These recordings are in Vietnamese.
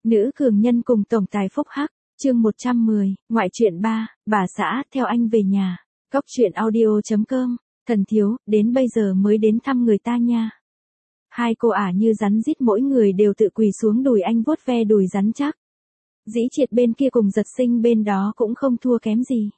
Nữ cường nhân cùng tổng tài phúc hắc, chương 110, ngoại truyện 3, bà xã, theo anh về nhà. Góc truyện audio.com, thần thiếu, đến bây giờ mới đến thăm người ta nha. Hai cô ả như rắn rít mỗi người đều tự quỳ xuống đùi anh vuốt ve đùi rắn chắc. Dĩ Triệt bên kia cùng Giật Sinh bên đó cũng không thua kém gì.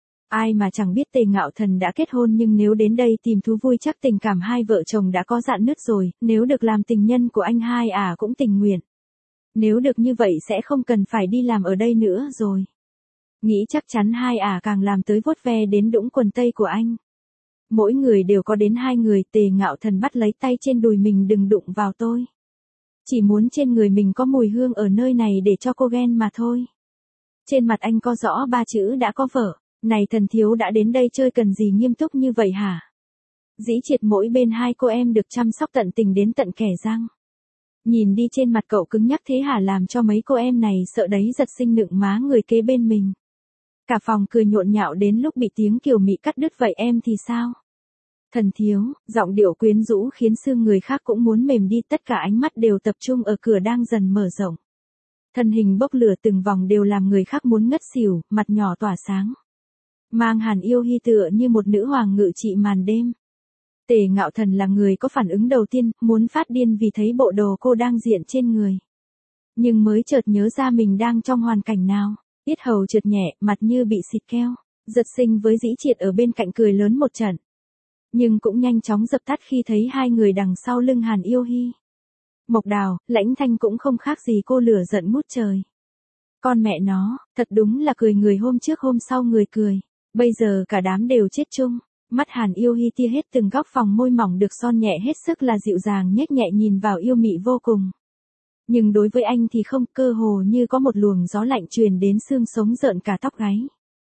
Ai mà chẳng biết Tề Ngạo Thần đã kết hôn, nhưng nếu đến đây tìm thú vui chắc tình cảm hai vợ chồng đã có rạn nứt rồi, nếu được làm tình nhân của anh hai ả cũng tình nguyện. Nếu được như vậy sẽ không cần phải đi làm ở đây nữa rồi. Nghĩ chắc chắn hai ả càng làm tới vuốt ve đến đũng quần tây của anh. Mỗi người đều có đến hai người. Tề Ngạo Thần bắt lấy tay trên đùi mình: đừng đụng vào tôi. Chỉ muốn trên người mình có mùi hương ở nơi này để cho cô ghen mà thôi. Trên mặt anh có rõ ba chữ đã có vợ. Này thần thiếu, đã đến đây chơi cần gì nghiêm túc như vậy hả? Dĩ Triệt mỗi bên hai cô em được chăm sóc tận tình đến tận kẻ răng. Nhìn đi trên mặt cậu cứng nhắc thế hả, làm cho mấy cô em này sợ đấy. Giật Sinh nựng má người kế bên mình. Cả phòng cười nhộn nhạo đến lúc bị tiếng Kiều Mị cắt đứt. Vậy em thì sao? Thần thiếu, giọng điệu quyến rũ khiến xương người khác cũng muốn mềm đi. Tất cả ánh mắt đều tập trung ở cửa đang dần mở rộng. Thân hình bốc lửa từng vòng đều làm người khác muốn ngất xỉu, mặt nhỏ tỏa sáng. Mang Hàn Yêu Hi tựa như một nữ hoàng ngự trị màn đêm. Tề Ngạo Thần là người có phản ứng đầu tiên, muốn phát điên vì thấy bộ đồ cô đang diện trên người. Nhưng mới chợt nhớ ra mình đang trong hoàn cảnh nào. Yết hầu trượt nhẹ, mặt như bị xịt keo. Giật Sinh với Dĩ Triệt ở bên cạnh cười lớn một trận. Nhưng cũng nhanh chóng dập tắt khi thấy hai người đằng sau lưng Hàn Yêu Hi. Mộc Đào, Lãnh Thanh cũng không khác gì cô, lửa giận ngút trời. Con mẹ nó, thật đúng là cười người hôm trước hôm sau người cười. Bây giờ cả đám đều chết chung. Mắt Hàn Yêu Hi tia hết từng góc phòng môi mỏng được son nhẹ hết sức là dịu dàng nhếch nhẹ nhìn vào yêu mị vô cùng. Nhưng đối với anh thì không, cơ hồ như có một luồng gió lạnh truyền đến xương sống rợn cả tóc gáy.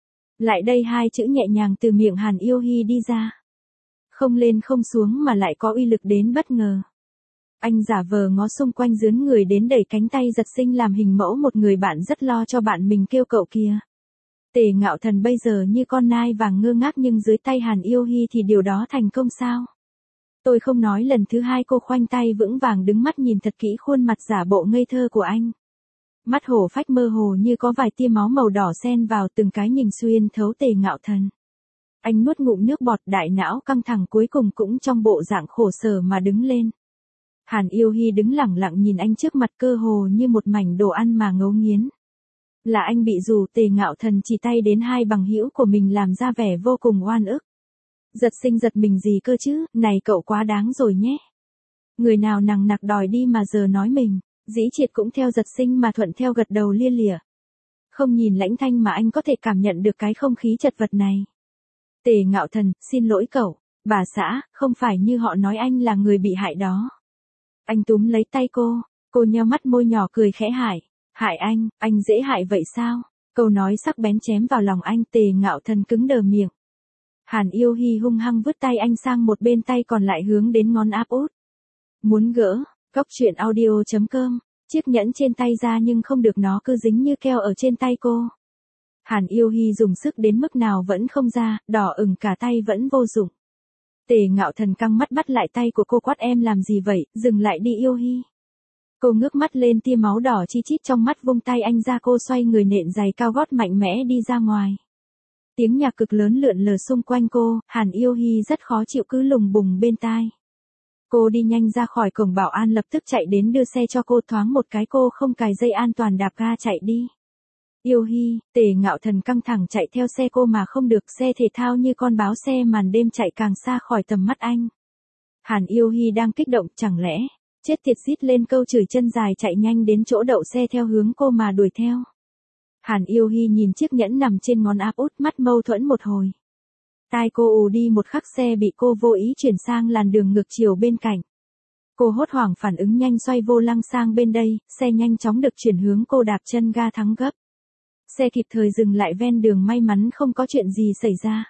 Lại đây, hai chữ nhẹ nhàng từ miệng Hàn Yêu Hi đi ra. Không lên không xuống mà lại có uy lực đến bất ngờ. Anh giả vờ ngó xung quanh dướn người đến đẩy cánh tay Giật Sinh làm hình mẫu một người bạn rất lo cho bạn mình kêu cậu kìa. Tề Ngạo Thần bây giờ như con nai vàng ngơ ngác, nhưng dưới tay Hàn Yêu Hi thì điều đó thành công sao? Tôi không nói. Lần thứ hai cô khoanh tay vững vàng đứng mắt nhìn thật kỹ khuôn mặt giả bộ ngây thơ của anh. Mắt hổ phách mơ hồ như có vài tia máu màu đỏ xen vào, từng cái nhìn xuyên thấu Tề Ngạo Thần. Anh nuốt ngụm nước bọt, đại não căng thẳng, cuối cùng cũng trong bộ dạng khổ sở mà đứng lên. Hàn Yêu Hi đứng lẳng lặng nhìn anh trước mặt, cơ hồ như một mảnh đồ ăn mà ngấu nghiến. Là anh bị rủ. Tề Ngạo Thần chỉ tay đến hai bằng hữu của mình làm ra vẻ vô cùng oan ức. Giật Sinh giật mình: gì cơ chứ, này cậu quá đáng rồi nhé. Người nào nằng nặc đòi đi mà giờ nói mình. Dĩ Triệt cũng theo Giật Sinh mà thuận theo, gật đầu lia lịa. Không nhìn Lãnh Thanh mà anh có thể cảm nhận được cái không khí chật vật này. Tề Ngạo Thần, xin lỗi cậu. Bà xã, không phải như họ nói anh là người bị hại đó. Anh túm lấy tay cô nheo mắt môi nhỏ cười khẽ: hại anh dễ hại vậy sao? Câu nói sắc bén chém vào lòng anh. Tề Ngạo Thần cứng đờ miệng. Hàn Yêu Hi hung hăng vứt tay anh sang một bên, tay còn lại hướng đến ngón áp út. Muốn gỡ. Góc truyện audio.com, chiếc nhẫn trên tay ra nhưng không được, nó cứ dính như keo ở trên tay cô. Hàn Yêu Hi dùng sức đến mức nào vẫn không ra, đỏ ửng cả tay vẫn vô dụng. Tề Ngạo Thần căng mắt bắt lại tay của cô, quát: em làm gì vậy, dừng lại đi Yêu Hi. Cô ngước mắt lên, tia máu đỏ chi chít trong mắt, vung tay anh ra, cô xoay người nện giày cao gót mạnh mẽ đi ra ngoài. Tiếng nhạc cực lớn lượn lờ xung quanh cô, Hàn Yêu Hi rất khó chịu cứ lùng bùng bên tai. Cô đi nhanh ra khỏi cổng, bảo an lập tức chạy đến đưa xe cho cô, thoáng một cái cô không cài dây an toàn đạp ga chạy đi. Yêu Hi, Tề Ngạo Thần căng thẳng chạy theo xe cô mà không được, xe thể thao như con báo xe màn đêm chạy càng xa khỏi tầm mắt anh. Hàn Yêu Hi đang kích động, chẳng lẽ, chết tiệt, rít lên câu chửi chân dài chạy nhanh đến chỗ đậu xe theo hướng cô mà đuổi theo. Hàn Yêu Hi nhìn chiếc nhẫn nằm trên ngón áp út, mắt mâu thuẫn một hồi. Tai cô ù đi một khắc, xe bị cô vô ý chuyển sang làn đường ngược chiều bên cạnh. Cô hốt hoảng phản ứng nhanh xoay vô lăng sang bên đây, xe nhanh chóng được chuyển hướng, cô đạp chân ga thắng gấp. Xe kịp thời dừng lại ven đường, may mắn không có chuyện gì xảy ra.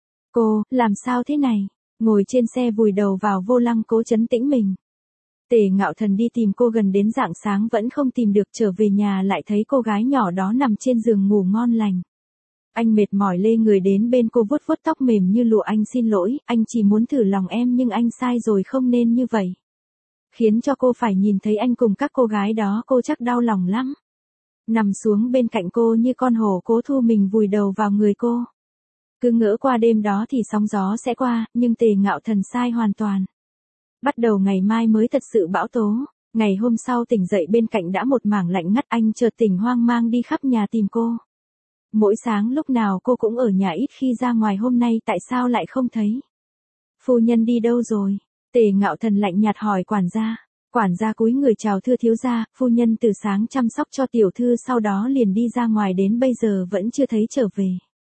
Cô, làm sao thế này? Ngồi trên xe vùi đầu vào vô lăng cố trấn tĩnh mình. Tề Ngạo Thần đi tìm cô gần đến rạng sáng vẫn không tìm được, trở về nhà lại thấy cô gái nhỏ đó nằm trên giường ngủ ngon lành. Anh mệt mỏi lê người đến bên cô, vuốt vuốt tóc mềm như lụa. Anh xin lỗi, anh chỉ muốn thử lòng em nhưng anh sai rồi, không nên như vậy. Khiến cho cô phải nhìn thấy anh cùng các cô gái đó cô chắc đau lòng lắm. Nằm xuống bên cạnh cô như con hổ cố thu mình vùi đầu vào người cô. Cứ ngỡ qua đêm đó thì sóng gió sẽ qua, nhưng Tề Ngạo Thần sai hoàn toàn. Bắt đầu ngày mai mới thật sự bão tố. Ngày hôm sau tỉnh dậy bên cạnh đã một mảng lạnh ngắt, anh chợt tỉnh hoang mang đi khắp nhà tìm cô. Mỗi sáng lúc nào cô cũng ở nhà, ít khi ra ngoài, hôm nay tại sao lại không thấy? Phu nhân đi đâu rồi? Tề Ngạo Thần lạnh nhạt hỏi quản gia. Quản gia cúi người chào thưa thiếu gia, phu nhân từ sáng chăm sóc cho tiểu thư sau đó liền đi ra ngoài đến bây giờ vẫn chưa thấy trở về.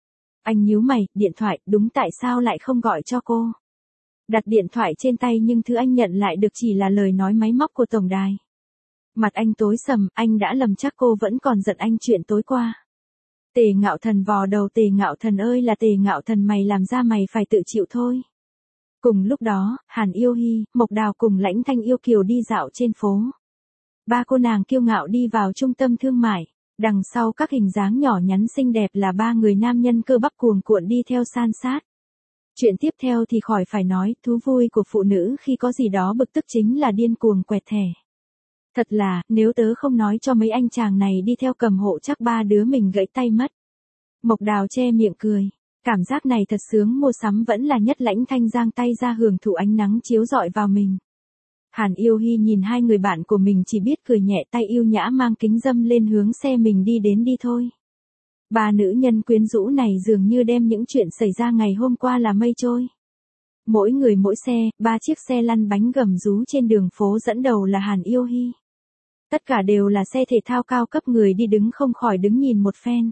Anh nhíu mày, điện thoại, đúng, tại sao lại không gọi cho cô? Đặt điện thoại trên tay nhưng thứ anh nhận lại được chỉ là lời nói máy móc của tổng đài. Mặt anh tối sầm, anh đã lầm chắc cô vẫn còn giận anh chuyện tối qua. Tề Ngạo Thần vò đầu, Tề Ngạo Thần ơi là Tề Ngạo Thần, mày làm ra mày phải tự chịu thôi. Cùng lúc đó, Hàn Yêu Hi, Mộc Đào cùng Lãnh Thanh Yêu Kiều đi dạo trên phố. Ba cô nàng kiêu ngạo đi vào trung tâm thương mại. Đằng sau các hình dáng nhỏ nhắn xinh đẹp là ba người nam nhân cơ bắp cuồn cuộn đi theo san sát. Chuyện tiếp theo thì khỏi phải nói, thú vui của phụ nữ khi có gì đó bực tức chính là điên cuồng quẹt thẻ. Thật là, nếu tớ không nói cho mấy anh chàng này đi theo cầm hộ chắc ba đứa mình gãy tay mất. Mộc Đào che miệng cười. Cảm giác này thật sướng, mua sắm vẫn là nhất. Lãnh Thanh giang tay ra hưởng thụ ánh nắng chiếu rọi vào mình. Hàn Yêu Hi nhìn hai người bạn của mình chỉ biết cười nhẹ, tay yêu nhã mang kính râm lên hướng xe mình đi đến. Đi thôi. Ba nữ nhân quyến rũ này dường như đem những chuyện xảy ra ngày hôm qua là mây trôi. Mỗi người mỗi xe, 3 chiếc xe lăn bánh gầm rú trên đường phố, dẫn đầu là Hàn Yêu Hi. Tất cả đều là xe thể thao cao cấp, người đi đứng không khỏi đứng nhìn một phen.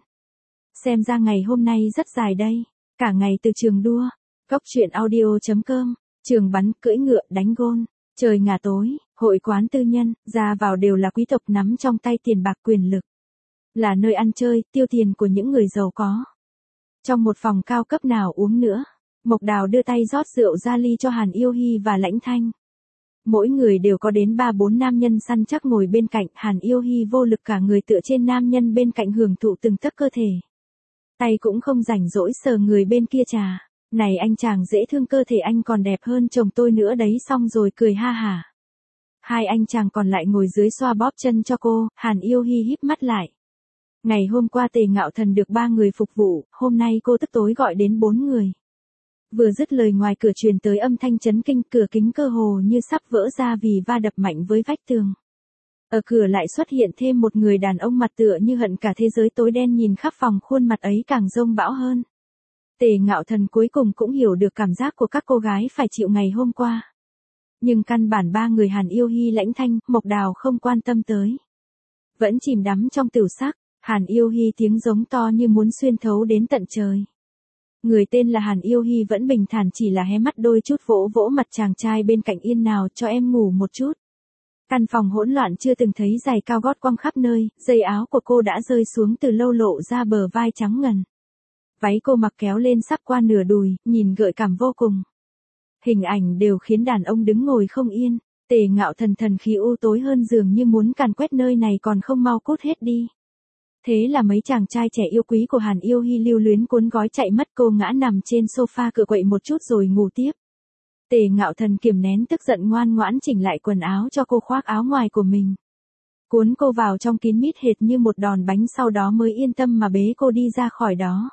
Xem ra ngày hôm nay rất dài đây. Cả ngày từ trường đua, cóc truyện audio.com, trường bắn, cưỡi ngựa, đánh gôn, trời ngả tối, hội quán tư nhân, ra vào đều là quý tộc nắm trong tay tiền bạc quyền lực. Là nơi ăn chơi, tiêu tiền của những người giàu có. Trong một phòng cao cấp nào uống nữa, Mộc Đào đưa tay rót rượu ra ly cho Hàn Yêu Hi và Lãnh Thanh. Mỗi người đều có đến 3-4 nam nhân săn chắc ngồi bên cạnh, Hàn Yêu Hi vô lực cả người tựa trên nam nhân bên cạnh hưởng thụ từng tấc cơ thể. Tay cũng không rảnh rỗi sờ người bên kia trà. Này anh chàng dễ thương, cơ thể anh còn đẹp hơn chồng tôi nữa đấy, xong rồi cười ha hả. Hai anh chàng còn lại ngồi dưới xoa bóp chân cho cô, Hàn Yêu Hi híp mắt lại. Ngày hôm qua Tề Ngạo Thần được 3 người phục vụ, hôm nay cô tức tối gọi đến 4 người. Vừa dứt lời ngoài cửa truyền tới âm thanh chấn kinh, cửa kính cơ hồ như sắp vỡ ra vì va đập mạnh với vách tường. Ở cửa lại xuất hiện thêm một người đàn ông mặt tựa như hận cả thế giới tối đen, nhìn khắp phòng, khuôn mặt ấy càng rông bão hơn. Tề Ngạo Thần cuối cùng cũng hiểu được cảm giác của các cô gái phải chịu ngày hôm qua. Nhưng căn bản 3 người Hàn Yêu Hi, Lãnh Thanh, Mộc Đào không quan tâm tới. Vẫn chìm đắm trong tửu sắc, Hàn Yêu Hi tiếng giống to như muốn xuyên thấu đến tận trời. Người tên là Hàn Yêu Hi vẫn bình thản, chỉ là hé mắt đôi chút vỗ vỗ mặt chàng trai bên cạnh, yên nào cho em ngủ một chút. Căn phòng hỗn loạn, chưa từng thấy giày cao gót quăng khắp nơi, dây áo của cô đã rơi xuống từ lâu lộ ra bờ vai trắng ngần. Váy cô mặc kéo lên sắp qua nửa đùi, nhìn gợi cảm vô cùng. Hình ảnh đều khiến đàn ông đứng ngồi không yên. Tề Ngạo Thần thần khí u tối hơn, dường như muốn càn quét nơi này còn không mau cút hết đi. Thế là mấy chàng trai trẻ yêu quý của Hàn Yêu Hi lưu luyến cuốn gói chạy mất, cô ngã nằm trên sofa cựa quậy một chút rồi ngủ tiếp. Tề Ngạo Thần kiềm nén tức giận, ngoan ngoãn chỉnh lại quần áo cho cô, khoác áo ngoài của mình. Cuốn cô vào trong kín mít hệt như một đòn bánh, sau đó mới yên tâm mà bế cô đi ra khỏi đó.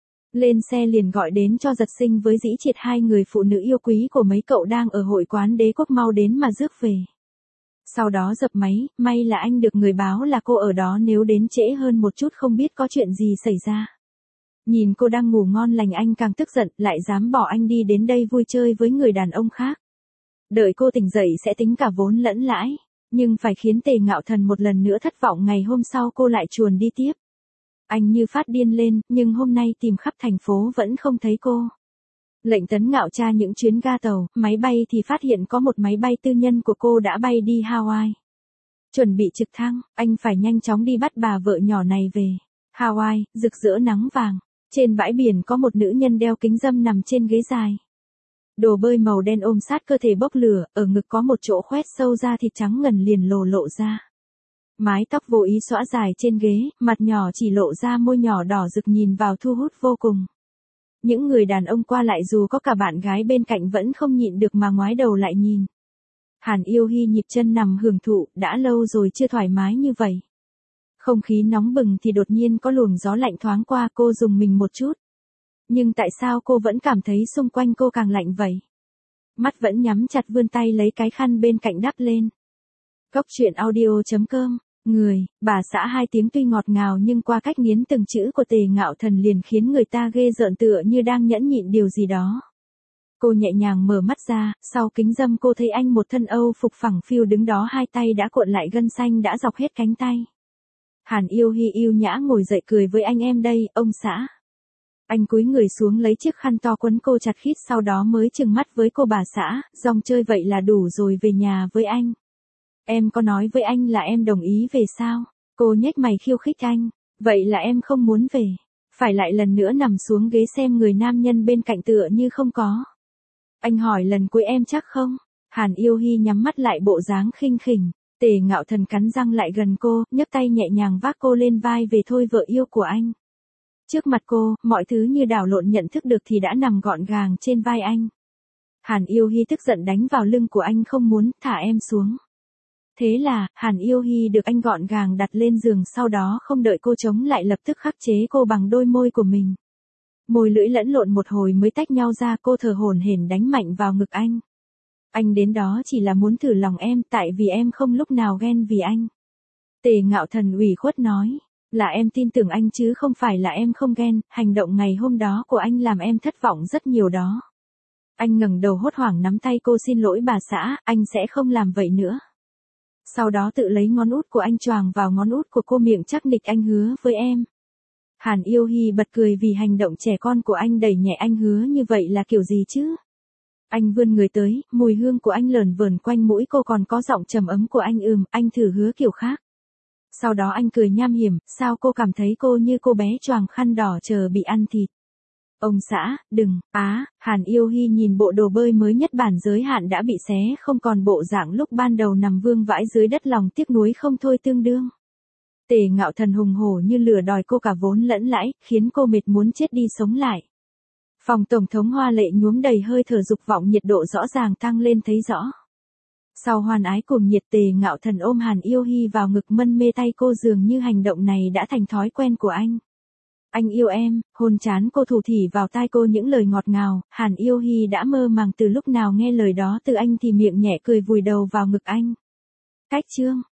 Lên xe liền gọi đến cho Giật Sinh với Dĩ Triệt, 2 người phụ nữ yêu quý của mấy cậu đang ở hội quán Đế Quốc, mau đến mà rước về. Sau đó dập máy, may là anh được người báo là cô ở đó, nếu đến trễ hơn một chút không biết có chuyện gì xảy ra. Nhìn cô đang ngủ ngon lành anh càng tức giận, lại dám bỏ anh đi đến đây vui chơi với người đàn ông khác. Đợi cô tỉnh dậy sẽ tính cả vốn lẫn lãi, nhưng phải khiến Tề Ngạo Thần một lần nữa thất vọng. Ngày hôm sau cô lại chuồn đi tiếp. Anh như phát điên lên, nhưng hôm nay tìm khắp thành phố vẫn không thấy cô. Lệnh Tấn Ngạo tra những chuyến ga tàu, máy bay thì phát hiện có một máy bay tư nhân của cô đã bay đi Hawaii. Chuẩn bị trực thăng, anh phải nhanh chóng đi bắt bà vợ nhỏ này về. Hawaii, rực rỡ nắng vàng. Trên bãi biển có một nữ nhân đeo kính râm nằm trên ghế dài. Đồ bơi màu đen ôm sát cơ thể bốc lửa, ở ngực có một chỗ khoét sâu ra, thịt trắng ngần liền lộ ra. Mái tóc vô ý xõa dài trên ghế, mặt nhỏ chỉ lộ ra môi nhỏ đỏ rực, nhìn vào thu hút vô cùng. Những người đàn ông qua lại dù có cả bạn gái bên cạnh vẫn không nhịn được mà ngoái đầu lại nhìn. Hàn Yêu Hi nhịp chân nằm hưởng thụ, đã lâu rồi chưa thoải mái như vậy. Không khí nóng bừng thì đột nhiên có luồng gió lạnh thoáng qua, cô rùng mình một chút. Nhưng tại sao cô vẫn cảm thấy xung quanh cô càng lạnh vậy? Mắt vẫn nhắm chặt, vươn tay lấy cái khăn bên cạnh đắp lên. Cốc truyện audio.com. Người, bà xã hai tiếng tuy ngọt ngào nhưng qua cách nghiến từng chữ của Tề Ngạo Thần liền khiến người ta ghê rợn, tựa như đang nhẫn nhịn điều gì đó. Cô nhẹ nhàng mở mắt ra, sau kính râm cô thấy anh một thân Âu phục phẳng phiu đứng đó, hai tay đã cuộn lại gân xanh đã dọc hết cánh tay. Hàn Yêu Hi yêu nhã ngồi dậy cười với anh: em đây, ông xã. Anh cúi người xuống lấy chiếc khăn to quấn cô chặt khít, sau đó mới trừng mắt với cô: bà xã, dòng chơi vậy là đủ rồi, về nhà với anh. Em có nói với anh là em đồng ý về sao? Cô nhếch mày khiêu khích anh. Vậy là em không muốn về. Phải lại lần nữa nằm xuống ghế xem người nam nhân bên cạnh tựa như không có. Anh hỏi lần cuối: em chắc không? Hàn Yêu Hi nhắm mắt lại, bộ dáng khinh khỉnh. Tề Ngạo Thần cắn răng lại gần cô, nhấc tay nhẹ nhàng vác cô lên vai: về thôi vợ yêu của anh. Trước mặt cô, mọi thứ như đảo lộn, nhận thức được thì đã nằm gọn gàng trên vai anh. Hàn Yêu Hi tức giận đánh vào lưng của anh: không muốn, thả em xuống. Thế là, Hàn Yêu Hi được anh gọn gàng đặt lên giường, sau đó không đợi cô chống lại lập tức khắc chế cô bằng đôi môi của mình. Môi lưỡi lẫn lộn một hồi mới tách nhau ra, cô thở hổn hển đánh mạnh vào ngực anh. Anh đến đó chỉ là muốn thử lòng em, tại vì em không lúc nào ghen vì anh. Tề Ngạo Thần ủy khuất nói, là em tin tưởng anh chứ không phải là em không ghen, hành động ngày hôm đó của anh làm em thất vọng rất nhiều đó. Anh ngẩng đầu hốt hoảng nắm tay cô: xin lỗi bà xã, anh sẽ không làm vậy nữa. Sau đó tự lấy ngón út của anh choàng vào ngón út của cô, miệng chắc nịch: anh hứa với em. Hàn Yêu Hi bật cười vì hành động trẻ con của anh, đẩy nhẹ: anh hứa như vậy là kiểu gì chứ? Anh vươn người tới, mùi hương của anh lờn vờn quanh mũi cô, còn có giọng trầm ấm của anh: anh thử hứa kiểu khác. Sau đó anh cười nham hiểm: sao cô cảm thấy cô như cô bé choàng khăn đỏ chờ bị ăn thịt? Ông xã, đừng, Hàn Yêu Hi nhìn bộ đồ bơi mới nhất bản giới hạn đã bị xé không còn bộ dạng lúc ban đầu nằm vương vãi dưới đất, lòng tiếc nuối không thôi tương đương. Tề Ngạo Thần hùng hổ như lửa đòi cô cả vốn lẫn lãi, khiến cô mệt muốn chết đi sống lại. Phòng tổng thống hoa lệ nhuốm đầy hơi thở dục vọng, nhiệt độ rõ ràng tăng lên thấy rõ. Sau hoan ái cuồng nhiệt, Tề Ngạo Thần ôm Hàn Yêu Hi vào ngực mân mê tay cô, dường như hành động này đã thành thói quen của anh. Anh yêu em, hôn trán cô, thủ thỉ vào tai cô những lời ngọt ngào. Hàn Yêu Hi đã mơ màng từ lúc nào nghe lời đó từ anh thì miệng nhẹ cười vùi đầu vào ngực anh. Cách chương